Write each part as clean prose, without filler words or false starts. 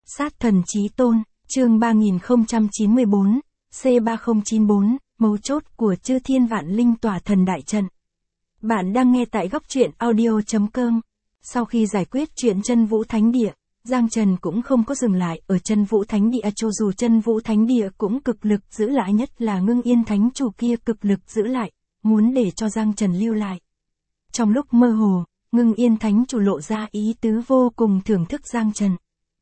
Sát thần chí tôn, chương 3094, C3094, mấu chốt của chư thiên vạn linh tỏa thần đại trận. Bạn đang nghe tại góc truyện audio.com. Sau khi giải quyết chuyện chân vũ thánh địa, Giang Trần cũng không có dừng lại ở chân vũ thánh địa, cho dù chân vũ thánh địa cũng cực lực giữ lại, nhất là Ngưng Yên thánh chủ kia cực lực giữ lại, muốn để cho Giang Trần lưu lại. Trong lúc mơ hồ, Ngưng Yên thánh chủ lộ ra ý tứ vô cùng thưởng thức Giang Trần.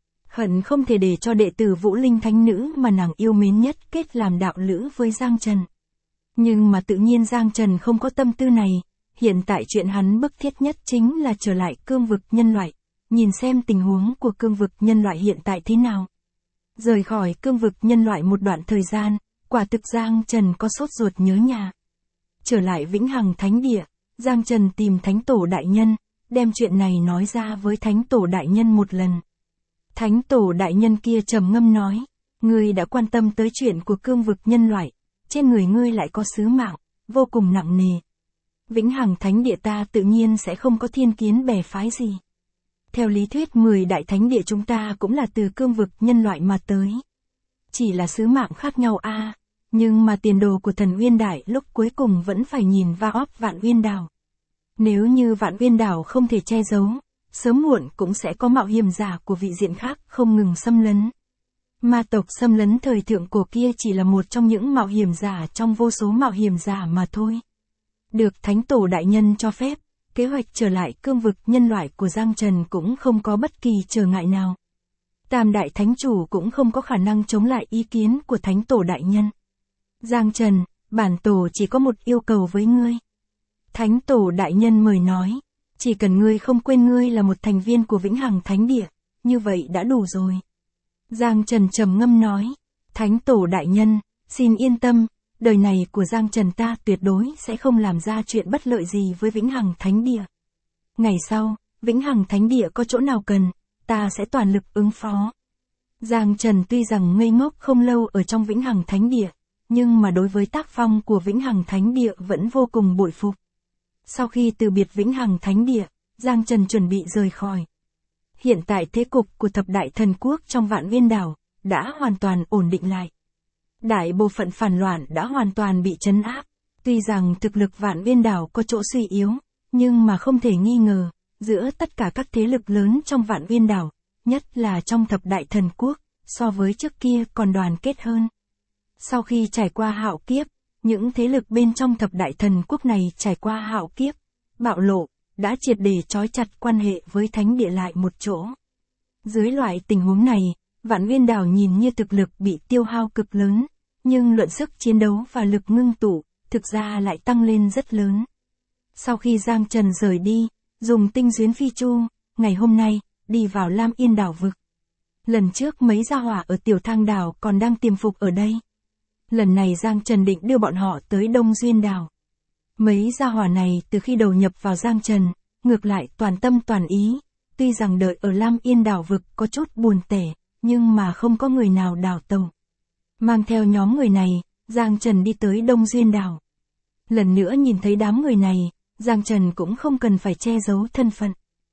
Hận không thể để cho đệ tử Vũ Linh thánh nữ mà nàng yêu mến nhất kết làm đạo lữ với Giang Trần. Nhưng mà tự nhiên Giang Trần không có tâm tư này, hiện tại chuyện hắn bức thiết nhất chính là trở lại cương vực nhân loại, nhìn xem tình huống của cương vực nhân loại hiện tại thế nào. Rời khỏi cương vực nhân loại một đoạn thời gian, quả thực Giang Trần có sốt ruột nhớ nhà. Trở lại Vĩnh Hằng Thánh Địa, Giang Trần tìm Thánh Tổ Đại Nhân, đem chuyện này nói ra với Thánh Tổ Đại Nhân một lần. Thánh Tổ Đại Nhân kia trầm ngâm nói, ngươi đã quan tâm tới chuyện của cương vực nhân loại, trên người ngươi lại có sứ mạng, vô cùng nặng nề. Vĩnh Hằng Thánh Địa ta tự nhiên sẽ không có thiên kiến bè phái gì. Theo lý thuyết 10 đại thánh địa chúng ta cũng là từ cương vực nhân loại mà tới. Chỉ là sứ mạng khác nhau a, nhưng mà tiền đồ của Thần Uyên Đại lúc cuối cùng vẫn phải nhìn vào Vạn Uyên Đảo. Nếu như Vạn Uyên Đảo không thể che giấu, sớm muộn cũng sẽ có mạo hiểm giả của vị diện khác không ngừng xâm lấn. Ma tộc xâm lấn thời thượng cổ kia chỉ là một trong những mạo hiểm giả trong vô số mạo hiểm giả mà thôi. Được Thánh Tổ Đại Nhân cho phép, kế hoạch trở lại cương vực nhân loại của Giang Trần cũng không có bất kỳ trở ngại nào. Tam Đại Thánh Chủ cũng không có khả năng chống lại ý kiến của Thánh Tổ Đại Nhân. Giang Trần, bản tổ chỉ có một yêu cầu với ngươi. Thánh Tổ Đại Nhân mời nói, chỉ cần ngươi không quên ngươi là một thành viên của Vĩnh Hằng Thánh Địa, như vậy đã đủ rồi. Giang Trần trầm ngâm nói, Thánh Tổ Đại Nhân, xin yên tâm, đời này của Giang Trần ta tuyệt đối sẽ không làm ra chuyện bất lợi gì với Vĩnh Hằng Thánh Địa. Ngày sau, Vĩnh Hằng Thánh Địa có chỗ nào cần, ta sẽ toàn lực ứng phó. Giang Trần tuy rằng ngây ngốc không lâu ở trong Vĩnh Hằng Thánh Địa, nhưng mà đối với tác phong của Vĩnh Hằng Thánh Địa vẫn vô cùng bội phục. Sau khi từ biệt Vĩnh Hằng Thánh Địa, Giang Trần chuẩn bị rời khỏi. Hiện tại thế cục của thập đại thần quốc trong Vạn Uyên Đảo đã hoàn toàn ổn định lại. Đại bộ phận phản loạn đã hoàn toàn bị trấn áp. Tuy rằng thực lực Vạn Uyên Đảo có chỗ suy yếu, nhưng mà không thể nghi ngờ, giữa tất cả các thế lực lớn trong Vạn Uyên Đảo, nhất là trong thập đại thần quốc, so với trước kia còn đoàn kết hơn. Sau khi trải qua hạo kiếp, những thế lực bên trong thập đại thần quốc này trải qua hạo kiếp, bạo lộ, đã triệt để trói chặt quan hệ với thánh địa lại một chỗ. Dưới loại tình huống này, Vạn Uyên Đảo nhìn như thực lực bị tiêu hao cực lớn, nhưng luận sức chiến đấu và lực ngưng tụ, thực ra lại tăng lên rất lớn. Sau khi Giang Trần rời đi, dùng tinh duyến phi chu, ngày hôm nay, đi vào Lam Yên Đảo vực. Lần trước mấy gia hỏa ở Tiểu Thang Đảo còn đang tiềm phục ở đây. Lần này Giang Trần định đưa bọn họ tới Đông Duyên Đảo. Mấy gia hỏa này từ khi đầu nhập vào Giang Trần, ngược lại toàn tâm toàn ý, tuy rằng đợi ở Lam Yên Đảo vực có chút buồn tẻ, nhưng mà không có người nào đào tẩu. Mang theo nhóm người này, Giang Trần đi tới Đông Duyên Đảo. Lần nữa nhìn thấy đám người này, Giang Trần cũng không cần phải che giấu thân phận.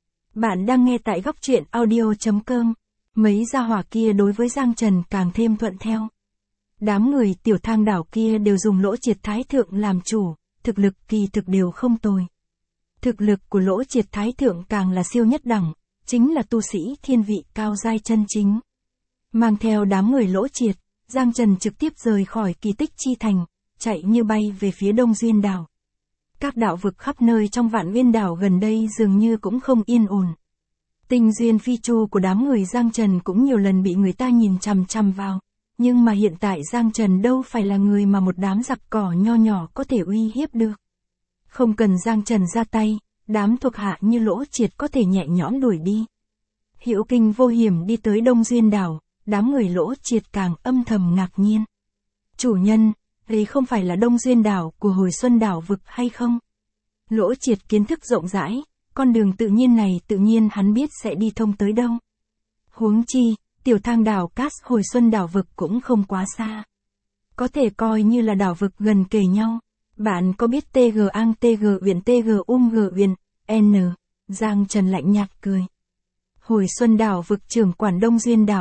Bạn đang nghe tại góc truyện audio.com. Mấy gia hỏa kia đối với Giang Trần càng thêm thuận theo. Đám người Tiểu Thang Đảo kia đều dùng Lỗ Triệt Thái Thượng làm chủ, thực lực kỳ thực đều không tồi. Thực lực của Lỗ Triệt Thái Thượng càng là siêu nhất đẳng, chính là tu sĩ thiên vị cao giai chân chính. Mang theo đám người Lỗ Triệt, Giang Trần trực tiếp rời khỏi Kỳ Tích Chi Thành, chạy như bay về phía Đông Duyên Đảo. Các đạo vực khắp nơi trong Vạn Uyên Đảo gần đây dường như cũng không yên ổn. Tinh duyên phi chu của đám người Giang Trần cũng nhiều lần bị người ta nhìn chằm chằm vào, nhưng mà hiện tại Giang Trần đâu phải là người mà một đám giặc cỏ nho nhỏ có thể uy hiếp được. Không cần Giang Trần ra tay, đám thuộc hạ như Lỗ Triệt có thể nhẹ nhõm đuổi đi. Hữu kinh vô hiểm đi tới Đông Duyên Đảo. Đám người Lỗ Triệt càng âm thầm ngạc nhiên. Chủ nhân, đây không phải là Đông Duyên Đảo của Hồi Xuân Đảo vực hay không? Lỗ Triệt kiến thức rộng rãi, con đường tự nhiên này tự nhiên hắn biết sẽ đi thông tới đâu. Huống chi, Tiểu Thang Đảo cách Hồi Xuân Đảo vực cũng không quá xa. Có thể coi như là đảo vực gần kề nhau. Bạn có biết TG Ang TG Uyển TG G Uyển, N. Giang Trần lạnh nhạt cười. Hồi Xuân Đảo vực trưởng quản Đông Duyên Đảo,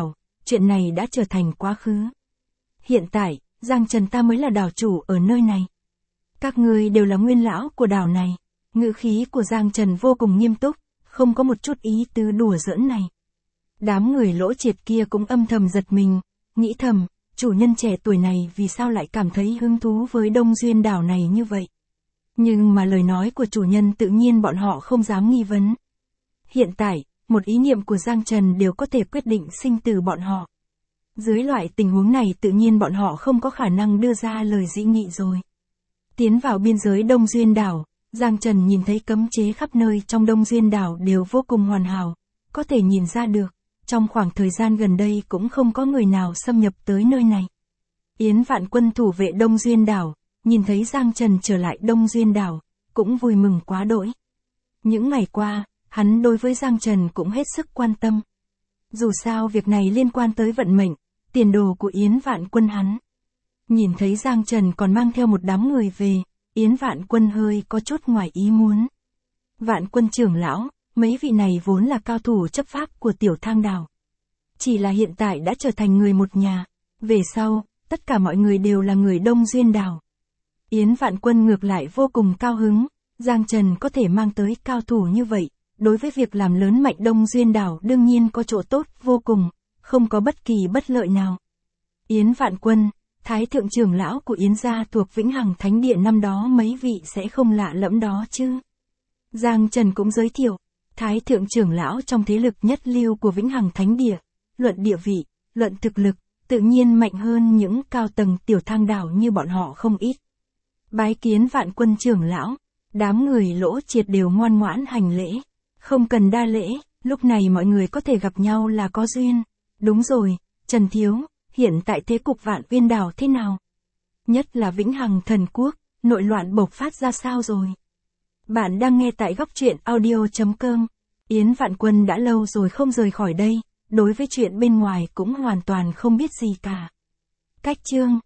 chuyện này đã trở thành quá khứ. Hiện tại, Giang Trần ta mới là đảo chủ ở nơi này. Các ngươi đều là nguyên lão của đảo này. Ngữ khí của Giang Trần vô cùng nghiêm túc, không có một chút ý tứ đùa giỡn này. Đám người Lỗ Triệt kia cũng âm thầm giật mình, nghĩ thầm, chủ nhân trẻ tuổi này vì sao lại cảm thấy hứng thú với Đông Duyên đảo này như vậy. Nhưng mà lời nói của chủ nhân tự nhiên bọn họ không dám nghi vấn. Hiện tại, một ý niệm của Giang Trần đều có thể quyết định sinh tử bọn họ. Dưới loại tình huống này tự nhiên bọn họ không có khả năng đưa ra lời dị nghị rồi. Tiến vào biên giới Đông Duyên đảo, Giang Trần nhìn thấy cấm chế khắp nơi trong Đông Duyên đảo đều vô cùng hoàn hảo, có thể nhìn ra được, trong khoảng thời gian gần đây cũng không có người nào xâm nhập tới nơi này. Yến Vạn Quân thủ vệ Đông Duyên đảo, nhìn thấy Giang Trần trở lại Đông Duyên đảo, cũng vui mừng quá đỗi. Những ngày qua, hắn đối với Giang Trần cũng hết sức quan tâm. Dù sao việc này liên quan tới vận mệnh, tiền đồ của Yến Vạn Quân hắn. Nhìn thấy Giang Trần còn mang theo một đám người về, Yến Vạn Quân hơi có chút ngoài ý muốn. Vạn Quân trưởng lão, mấy vị này vốn là cao thủ chấp pháp của Tiểu Thang đảo. Chỉ là hiện tại đã trở thành người một nhà, về sau, tất cả mọi người đều là người Đông Duyên đảo. Yến Vạn Quân ngược lại vô cùng cao hứng, Giang Trần có thể mang tới cao thủ như vậy, đối với việc làm lớn mạnh Đông Duyên đảo đương nhiên có chỗ tốt vô cùng, không có bất kỳ bất lợi nào. Yến Vạn Quân, Thái thượng trưởng lão của Yến gia thuộc Vĩnh Hằng Thánh Địa năm đó mấy vị sẽ không lạ lẫm đó chứ. Giang Trần cũng giới thiệu, Thái thượng trưởng lão trong thế lực nhất lưu của Vĩnh Hằng Thánh Địa, luận địa vị, luận thực lực, tự nhiên mạnh hơn những cao tầng Tiểu Thang đảo như bọn họ không ít. Bái kiến Vạn Quân trưởng lão, đám người Lỗ Triệt đều ngoan ngoãn hành lễ, không cần đa lễ, lúc này mọi người có thể gặp nhau là có duyên. Đúng rồi, Trần Thiếu, hiện tại thế cục Vạn Uyên đảo thế nào? Nhất là Vĩnh Hằng Thần Quốc, nội loạn bộc phát ra sao rồi? Bạn đang nghe tại góc truyện audio.com. Yến Vạn Quân đã lâu rồi không rời khỏi đây, đối với chuyện bên ngoài cũng hoàn toàn không biết gì cả. Cách chương